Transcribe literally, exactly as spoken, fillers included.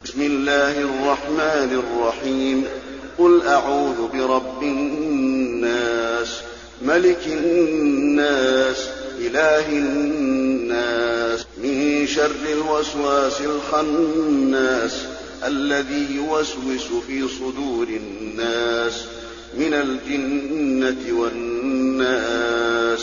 بسم الله الرحمن الرحيم. قل أعوذ برب الناس ملك الناس إله الناس من شر الوسواس الخناس الذي يوسوس في صدور الناس من الجنة والناس.